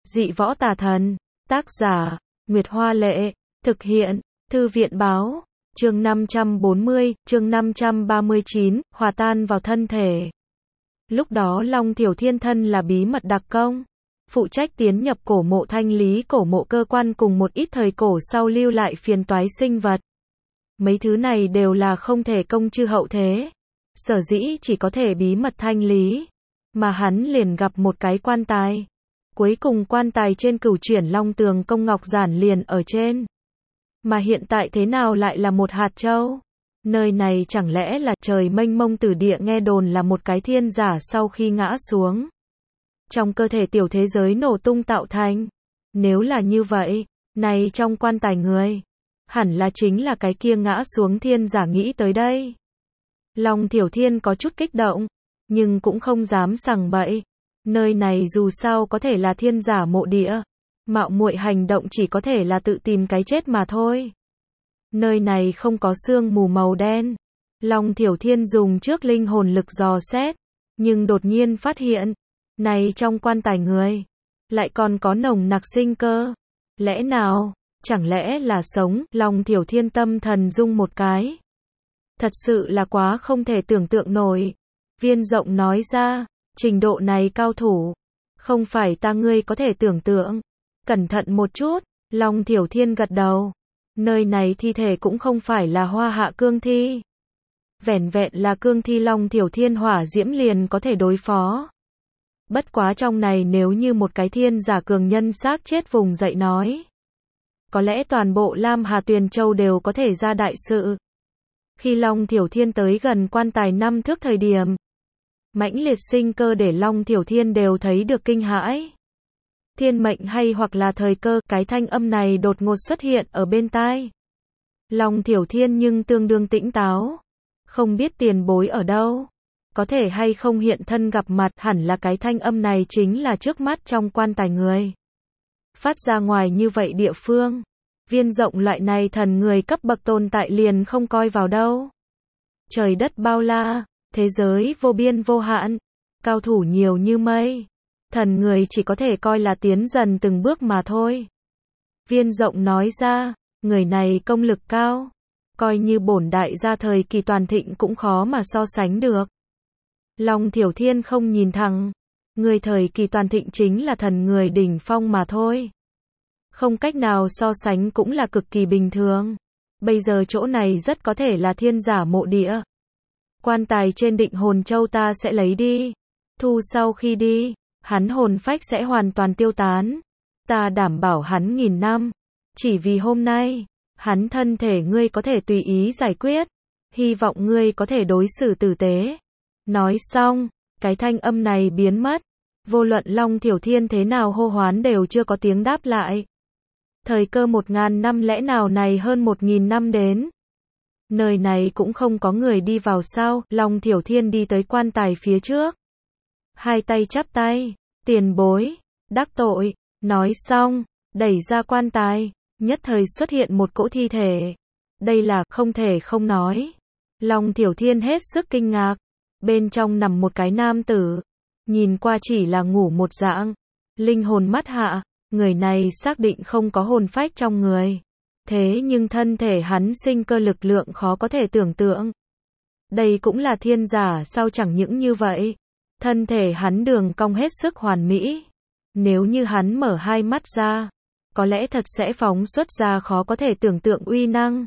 Dị võ tà thần. Tác giả, Nguyệt Hoa Lệ. Thực hiện, Thư viện Báo. Chương 540, chương 539, hòa tan vào thân thể. Lúc đó Long Thiểu Thiên thân là bí mật đặc công, phụ trách tiến nhập cổ mộ, thanh lý cổ mộ cơ quan cùng một ít thời cổ sau lưu lại phiền toái sinh vật. Mấy thứ này đều là không thể công chư hậu thế, sở dĩ chỉ có thể bí mật thanh lý. Mà hắn liền gặp một cái quan tài. Cuối cùng quan tài trên Cửu Chuyển Long Tường công ngọc giản liền ở trên. Mà hiện tại thế nào lại là một hạt châu? Nơi này chẳng lẽ là trời mênh mông tử địa, nghe đồn là một cái thiên giả sau khi ngã xuống trong cơ thể tiểu thế giới nổ tung tạo thành. Nếu là như vậy, này trong quan tài người, hẳn là chính là cái kia ngã xuống thiên giả. Nghĩ tới đây, Long Thiểu Thiên có chút kích động, nhưng cũng không dám sằng bậy. Nơi này dù sao có thể là thiên giả mộ địa, mạo muội hành động chỉ có thể là tự tìm cái chết mà thôi. Nơi này không có sương mù màu đen. Long Thiểu Thiên dùng trước linh hồn lực dò xét, nhưng đột nhiên phát hiện, này trong quan tài người, lại còn có nồng nặc sinh cơ. Lẽ nào, chẳng lẽ là sống? Long Thiểu Thiên tâm thần rung một cái. Thật sự là quá không thể tưởng tượng nổi. Viên Rộng nói ra, trình độ này cao thủ, không phải ta ngươi có thể tưởng tượng. Cẩn thận một chút, Long Thiểu Thiên gật đầu. Nơi này thi thể cũng không phải là hoa hạ cương thi. Vẻn vẹn là cương thi Long Thiểu Thiên hỏa diễm liền có thể đối phó. Bất quá trong này nếu như một cái thiên giả cường nhân xác chết vùng dậy nói, có lẽ toàn bộ Lam Hà Tuyền Châu đều có thể ra đại sự. Khi Long Thiểu Thiên tới gần quan tài 5 thước thời điểm, mãnh liệt sinh cơ để Long Thiểu Thiên đều thấy được kinh hãi. Thiên mệnh hay hoặc là thời cơ, cái thanh âm này đột ngột xuất hiện ở bên tai. Long Thiểu Thiên nhưng tương đương tỉnh táo. Không biết tiền bối ở đâu, có thể hay không hiện thân gặp mặt. Hẳn là cái thanh âm này chính là trước mắt trong quan tài người. Phát ra ngoài như vậy địa phương, Viên Rộng loại này thần người cấp bậc tồn tại liền không coi vào đâu. Trời đất bao la, thế giới vô biên vô hạn, cao thủ nhiều như mây. Thần người chỉ có thể coi là tiến dần từng bước mà thôi. Viên Rộng nói ra, người này công lực cao, coi như bổn đại gia thời kỳ toàn thịnh cũng khó mà so sánh được. Long Thiểu Thiên không nhìn thẳng, người thời kỳ toàn thịnh chính là thần người đỉnh phong mà thôi. Không cách nào so sánh cũng là cực kỳ bình thường. Bây giờ chỗ này rất có thể là thiên giả mộ địa. Quan tài trên Định Hồn Châu ta sẽ lấy đi. Thu sau khi đi, hắn hồn phách sẽ hoàn toàn tiêu tán. Ta đảm bảo hắn 1000 năm. Chỉ vì hôm nay, hắn thân thể ngươi có thể tùy ý giải quyết. Hy vọng ngươi có thể đối xử tử tế. Nói xong, cái thanh âm này biến mất. Vô luận Long Thiểu Thiên thế nào hô hoán đều chưa có tiếng đáp lại. Thời cơ 1000 năm lẽ nào này hơn 1000 năm đến. Nơi này cũng không có người đi vào sao? Long Thiểu Thiên đi tới quan tài phía trước. Hai tay chắp tay, tiền bối, đắc tội. Nói xong, đẩy ra quan tài, nhất thời xuất hiện một cỗ thi thể. Đây là không thể không nói. Long Thiểu Thiên hết sức kinh ngạc. Bên trong nằm một cái nam tử. Nhìn qua chỉ là ngủ một dạng. Linh hồn mắt hạ, người này xác định không có hồn phách trong người. Thế nhưng thân thể hắn sinh cơ lực lượng khó có thể tưởng tượng. Đây cũng là thiên giả sao? Chẳng những như vậy, thân thể hắn đường cong hết sức hoàn mỹ. Nếu như hắn mở hai mắt ra, có lẽ thật sẽ phóng xuất ra khó có thể tưởng tượng uy năng.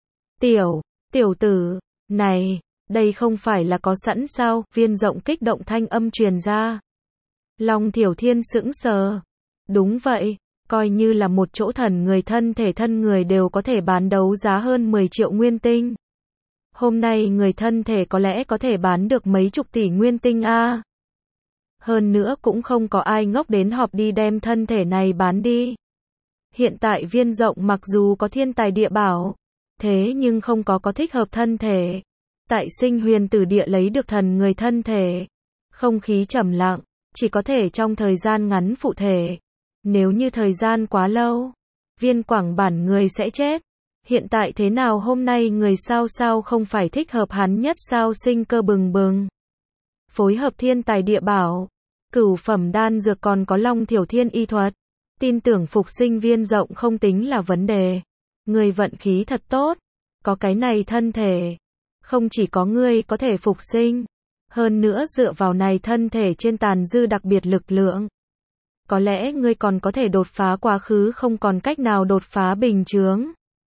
Tiểu tử, này, đây không phải là có sẵn sao? Viên Rộng kích động thanh âm truyền ra. Long Thiểu Thiên sững sờ. Đúng vậy, coi như là một chỗ thần người, thân thể thân người đều có thể bán đấu giá hơn 10 triệu nguyên tinh. Hôm nay người thân thể có lẽ có thể bán được mấy chục tỷ nguyên tinh a. Hơn nữa cũng không có ai ngốc đến họp đi đem thân thể này bán đi. Hiện tại Viên Rộng mặc dù có thiên tài địa bảo, thế nhưng không có thích hợp thân thể. Tại Sinh Huyền Tử Địa lấy được thần người thân thể, không khí trầm lặng, chỉ có thể trong thời gian ngắn phụ thể. Nếu như thời gian quá lâu, Viên Quảng bản người sẽ chết. Hiện tại thế nào hôm nay người sao không phải thích hợp hắn nhất sao? Sinh cơ bừng bừng. Phối hợp thiên tài địa bảo, cửu phẩm đan dược còn có Long Thiểu Thiên y thuật. Tin tưởng phục sinh Viên Rộng không tính là vấn đề. Ngươi vận khí thật tốt. Có cái này thân thể. Không chỉ có ngươi có thể phục sinh. Hơn nữa dựa vào này thân thể trên tàn dư đặc biệt lực lượng. Có lẽ ngươi còn có thể đột phá quá khứ không còn cách nào đột phá bình chướng.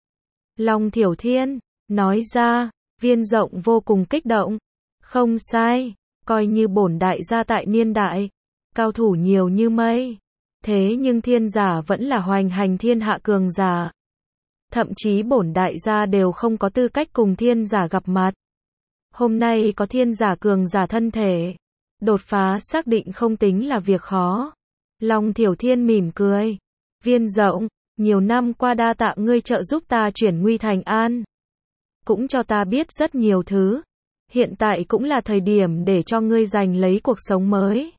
Long Thiểu Thiên nói ra, Viên Rộng vô cùng kích động. Không sai, coi như bổn đại gia tại niên đại, cao thủ nhiều như mây. Thế nhưng thiên giả vẫn là hoành hành thiên hạ cường giả. Thậm chí bổn đại gia đều không có tư cách cùng thiên giả gặp mặt. Hôm nay có thiên giả cường giả thân thể. Đột phá xác định không tính là việc khó. Long Thiểu Thiên mỉm cười. Viên Rộng, nhiều năm qua đa tạ ngươi trợ giúp ta chuyển nguy thành an. Cũng cho ta biết rất nhiều thứ. Hiện tại cũng là thời điểm để cho ngươi giành lấy cuộc sống mới.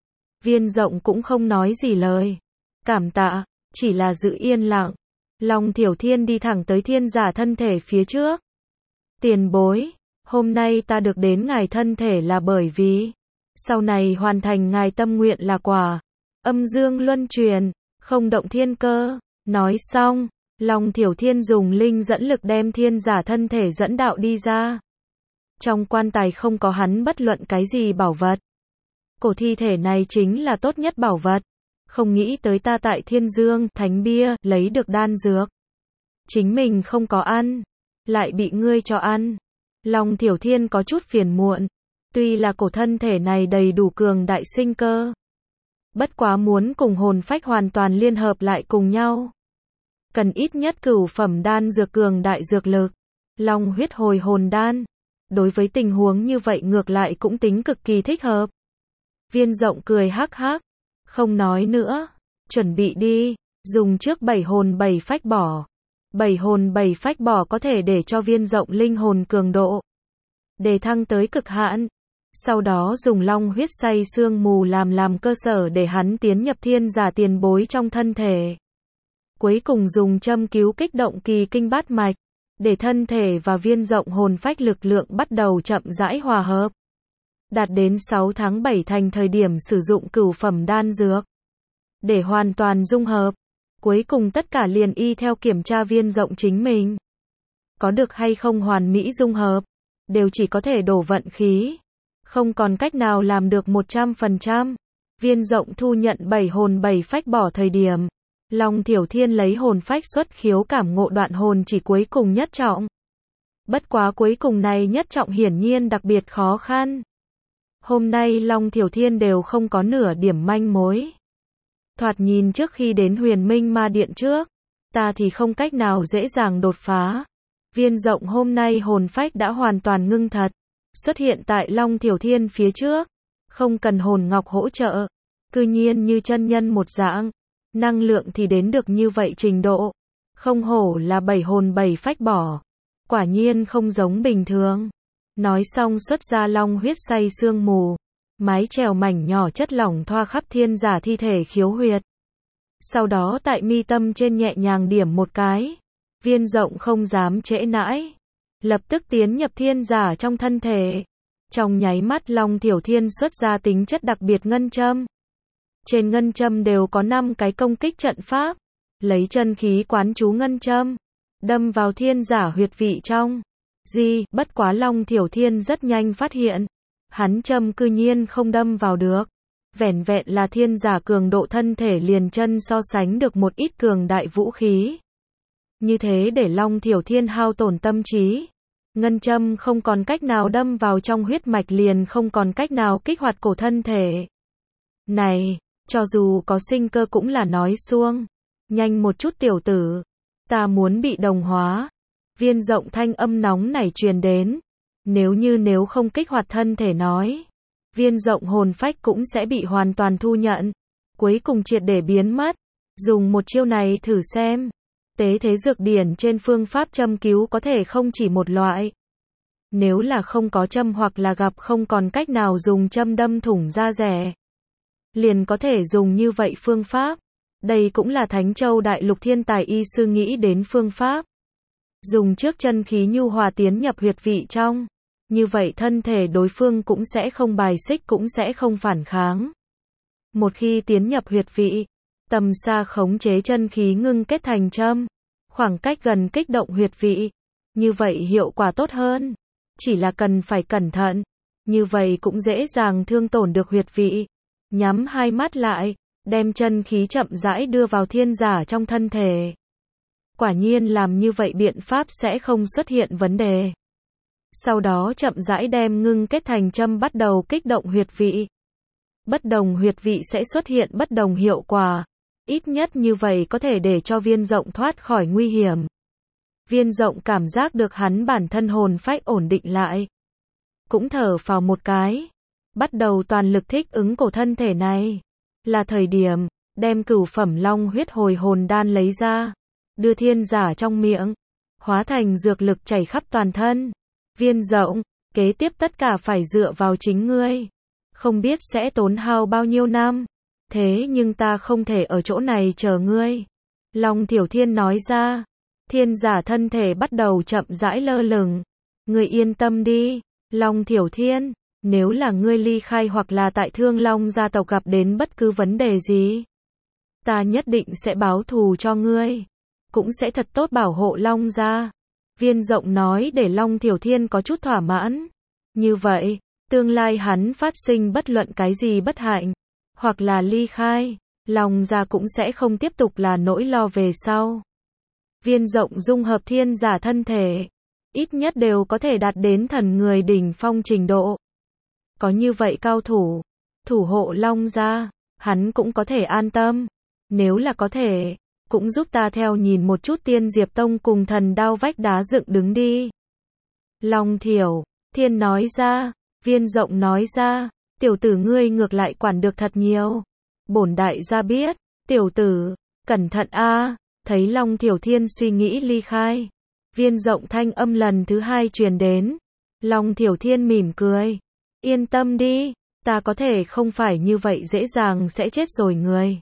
Viên Rộng cũng không nói gì lời. Cảm tạ, chỉ là giữ yên lặng. Long Thiểu Thiên đi thẳng tới thiên giả thân thể phía trước. Tiền bối, hôm nay ta được đến ngài thân thể là bởi vì sau này hoàn thành ngài tâm nguyện là quả. Âm dương luân truyền, không động thiên cơ. Nói xong, Long Thiểu Thiên dùng linh dẫn lực đem thiên giả thân thể dẫn đạo đi ra. Trong quan tài không có hắn bất luận cái gì bảo vật. Cổ thi thể này chính là tốt nhất bảo vật. Không nghĩ tới ta tại Thiên Dương, Thánh Bia, lấy được đan dược. Chính mình không có ăn, lại bị ngươi cho ăn. Long Thiểu Thiên có chút phiền muộn. Tuy là cổ thân thể này đầy đủ cường đại sinh cơ. Bất quá muốn cùng hồn phách hoàn toàn liên hợp lại cùng nhau. Cần ít nhất cửu phẩm đan dược cường đại dược lực. Long huyết hồi hồn đan. Đối với tình huống như vậy ngược lại cũng tính cực kỳ thích hợp. Viên Rộng cười hắc hắc. Không nói nữa. Chuẩn bị đi. Dùng trước 7 hồn 7 phách bỏ. 7 hồn 7 phách bỏ có thể để cho Viên Rộng linh hồn cường độ đề thăng tới cực hạn. Sau đó dùng long huyết xay xương mù làm cơ sở để hắn tiến nhập thiên giả tiền bối trong thân thể. Cuối cùng dùng châm cứu kích động kỳ kinh bát mạch, để thân thể và Viên Rộng hồn phách lực lượng bắt đầu chậm rãi hòa hợp. Đạt đến 6 tháng 7 thành thời điểm sử dụng cửu phẩm đan dược. Để hoàn toàn dung hợp. Cuối cùng tất cả liền y theo kiểm tra Viên Rộng chính mình. Có được hay không hoàn mỹ dung hợp. Đều chỉ có thể đổ vận khí. Không còn cách nào làm được 100%. Viên Rộng thu nhận 7 hồn 7 phách bỏ thời điểm. Long Thiểu Thiên lấy hồn phách xuất khiếu cảm ngộ đoạn hồn chỉ cuối cùng nhất trọng. Bất quá cuối cùng này nhất trọng hiển nhiên đặc biệt khó khăn. Hôm nay Long Thiểu Thiên đều không có nửa điểm manh mối. Thoạt nhìn trước khi đến Huyền Minh Ma Điện trước, ta thì không cách nào dễ dàng đột phá. Viên Rộng hôm nay hồn phách đã hoàn toàn ngưng thật, xuất hiện tại Long Thiểu Thiên phía trước, không cần hồn ngọc hỗ trợ, cư nhiên như chân nhân một dạng, năng lượng thì đến được như vậy trình độ, không hổ là 7 hồn 7 phách bỏ, quả nhiên không giống bình thường. Nói xong xuất ra long huyết xay sương mù, mái chèo mảnh nhỏ chất lỏng thoa khắp thiên giả thi thể khiếu huyệt. Sau đó tại mi tâm trên nhẹ nhàng điểm một cái. Viên Rộng không dám trễ nãi, lập tức tiến nhập thiên giả trong thân thể. Trong nháy mắt Long Thiểu Thiên xuất ra tính chất đặc biệt ngân châm. Trên ngân châm đều có 5 cái công kích trận pháp, lấy chân khí quán chú ngân châm, đâm vào thiên giả huyệt vị trong. Bất quá Long Thiểu Thiên rất nhanh phát hiện, hắn châm cư nhiên không đâm vào được. Vẻn vẹn là thiên giả cường độ thân thể liền chân so sánh được một ít cường đại vũ khí. Như thế để Long Thiểu Thiên hao tổn tâm trí. Ngân châm không còn cách nào đâm vào trong huyết mạch liền không còn cách nào kích hoạt cổ thân thể. Này, cho dù có sinh cơ cũng là nói suông. Nhanh một chút tiểu tử, ta muốn bị đồng hóa. Viên Rộng thanh âm nóng này truyền đến. Nếu không kích hoạt thân thể nói, Viên Rộng hồn phách cũng sẽ bị hoàn toàn thu nhận, cuối cùng triệt để biến mất. Dùng một chiêu này thử xem. Tế thế dược điển trên phương pháp châm cứu có thể không chỉ một loại. Nếu là không có châm hoặc là gặp không còn cách nào dùng châm đâm thủng da dẻ, liền có thể dùng như vậy phương pháp. Đây cũng là Thánh Châu Đại Lục thiên tài y sư nghĩ đến phương pháp. Dùng trước chân khí nhu hòa tiến nhập huyệt vị trong. Như vậy thân thể đối phương cũng sẽ không bài xích cũng sẽ không phản kháng. Một khi tiến nhập huyệt vị, Tầm xa khống chế chân khí ngưng kết thành châm. Khoảng cách gần kích động huyệt vị. Như vậy hiệu quả tốt hơn. Chỉ là cần phải cẩn thận. Như vậy cũng dễ dàng thương tổn được huyệt vị. Nhắm hai mắt lại, đem chân khí chậm rãi đưa vào thiên giả trong thân thể. Quả nhiên làm như vậy biện pháp sẽ không xuất hiện vấn đề. Sau đó chậm rãi đem ngưng kết thành châm bắt đầu kích động huyệt vị. Bất đồng huyệt vị sẽ xuất hiện bất đồng hiệu quả. Ít nhất như vậy có thể để cho Viên Rộng thoát khỏi nguy hiểm. Viên Rộng cảm giác được hắn bản thân hồn phách ổn định lại. Cũng thở phào một cái. Bắt đầu toàn lực thích ứng cổ thân thể này. Là thời điểm, đem cửu phẩm long huyết hồi hồn đan lấy ra. Đưa thiên giả trong miệng. Hóa thành dược lực chảy khắp toàn thân. Viên Rộng, kế tiếp tất cả phải dựa vào chính ngươi. Không biết sẽ tốn hao bao nhiêu năm. Thế nhưng ta không thể ở chỗ này chờ ngươi. Long Thiểu Thiên nói ra. Thiên giả thân thể bắt đầu chậm rãi lơ lửng. Ngươi yên tâm đi, Long Thiểu Thiên. Nếu là ngươi ly khai hoặc là tại Thương Long gia tộc gặp đến bất cứ vấn đề gì, ta nhất định sẽ báo thù cho ngươi. Cũng sẽ thật tốt bảo hộ Long gia. Viên Rộng nói để Long Thiểu Thiên có chút thỏa mãn. Như vậy, tương lai hắn phát sinh bất luận cái gì bất hạnh, hoặc là ly khai, Long gia cũng sẽ không tiếp tục là nỗi lo về sau. Viên Rộng dung hợp thiên giả thân thể, ít nhất đều có thể đạt đến thần người đỉnh phong trình độ. Có như vậy cao thủ, thủ hộ Long gia, hắn cũng có thể an tâm. Nếu là có thể, cũng giúp ta theo nhìn một chút Tiên Diệp Tông cùng Thần Đao vách đá dựng đứng đi. Long Thiểu Thiên nói ra. Viên Rộng nói ra. Tiểu tử ngươi ngược lại quản được thật nhiều. Bổn đại gia biết. Tiểu tử, cẩn thận a. Thấy Long Thiểu Thiên suy nghĩ ly khai. Viên Rộng thanh âm lần thứ hai truyền đến. Long Thiểu Thiên mỉm cười. Yên tâm đi, ta có thể không phải như vậy dễ dàng sẽ chết rồi người.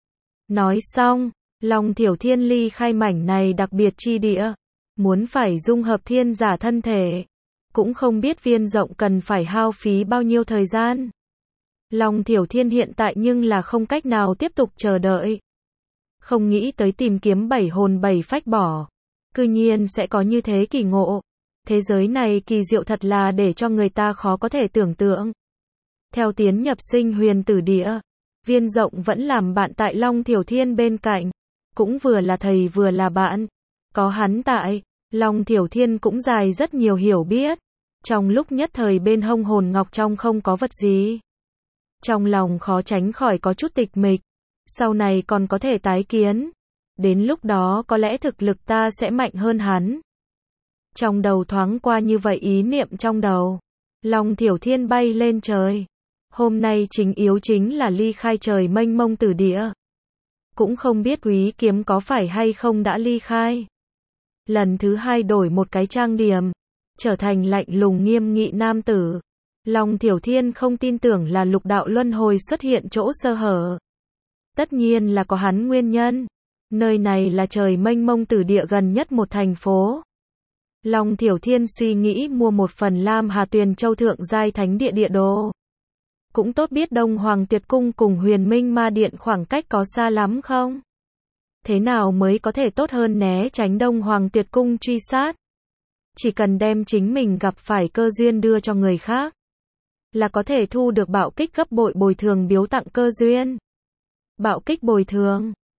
Nói xong, Long Thiểu Thiên ly khai mảnh này đặc biệt chi địa. Muốn phải dung hợp thiên giả thân thể. Cũng không biết Viên Rộng cần phải hao phí bao nhiêu thời gian. Long Thiểu Thiên hiện tại nhưng là không cách nào tiếp tục chờ đợi. Không nghĩ tới tìm kiếm 7 hồn 7 phách bỏ. Cư nhiên sẽ có như thế kỳ ngộ. Thế giới này kỳ diệu thật là để cho người ta khó có thể tưởng tượng. Theo tiến nhập Sinh Huyền Tử Địa, Viên Rộng vẫn làm bạn tại Long Thiểu Thiên bên cạnh. Cũng vừa là thầy vừa là bạn. Có hắn tại, Long Thiểu Thiên cũng dài rất nhiều hiểu biết. Trong lúc nhất thời bên hông hồn ngọc trong không có vật gì. Trong lòng khó tránh khỏi có chút tịch mịch. Sau này còn có thể tái kiến. Đến lúc đó có lẽ thực lực ta sẽ mạnh hơn hắn. Trong đầu thoáng qua như vậy ý niệm trong đầu. Long Thiểu Thiên bay lên trời. Hôm nay chính yếu chính là ly khai trời mênh mông tử địa. Cũng không biết Quý Kiếm có phải hay không đã ly khai. Lần thứ hai đổi một cái trang điểm. Trở thành lạnh lùng nghiêm nghị nam tử. Long Thiểu Thiên không tin tưởng là lục đạo luân hồi xuất hiện chỗ sơ hở. Tất nhiên là có hắn nguyên nhân. Nơi này là trời mênh mông tử địa gần nhất một thành phố. Long Thiểu Thiên suy nghĩ mua một phần Lam Hà Tuyền Châu thượng giai thánh địa địa đồ. Cũng tốt biết Đông Hoàng Tuyệt Cung cùng Huyền Minh Ma Điện khoảng cách có xa lắm không? Thế nào mới có thể tốt hơn né tránh Đông Hoàng Tuyệt Cung truy sát? Chỉ cần đem chính mình gặp phải cơ duyên đưa cho người khác, là có thể thu được bạo kích gấp bội bồi thường biếu tặng cơ duyên. Bạo kích bồi thường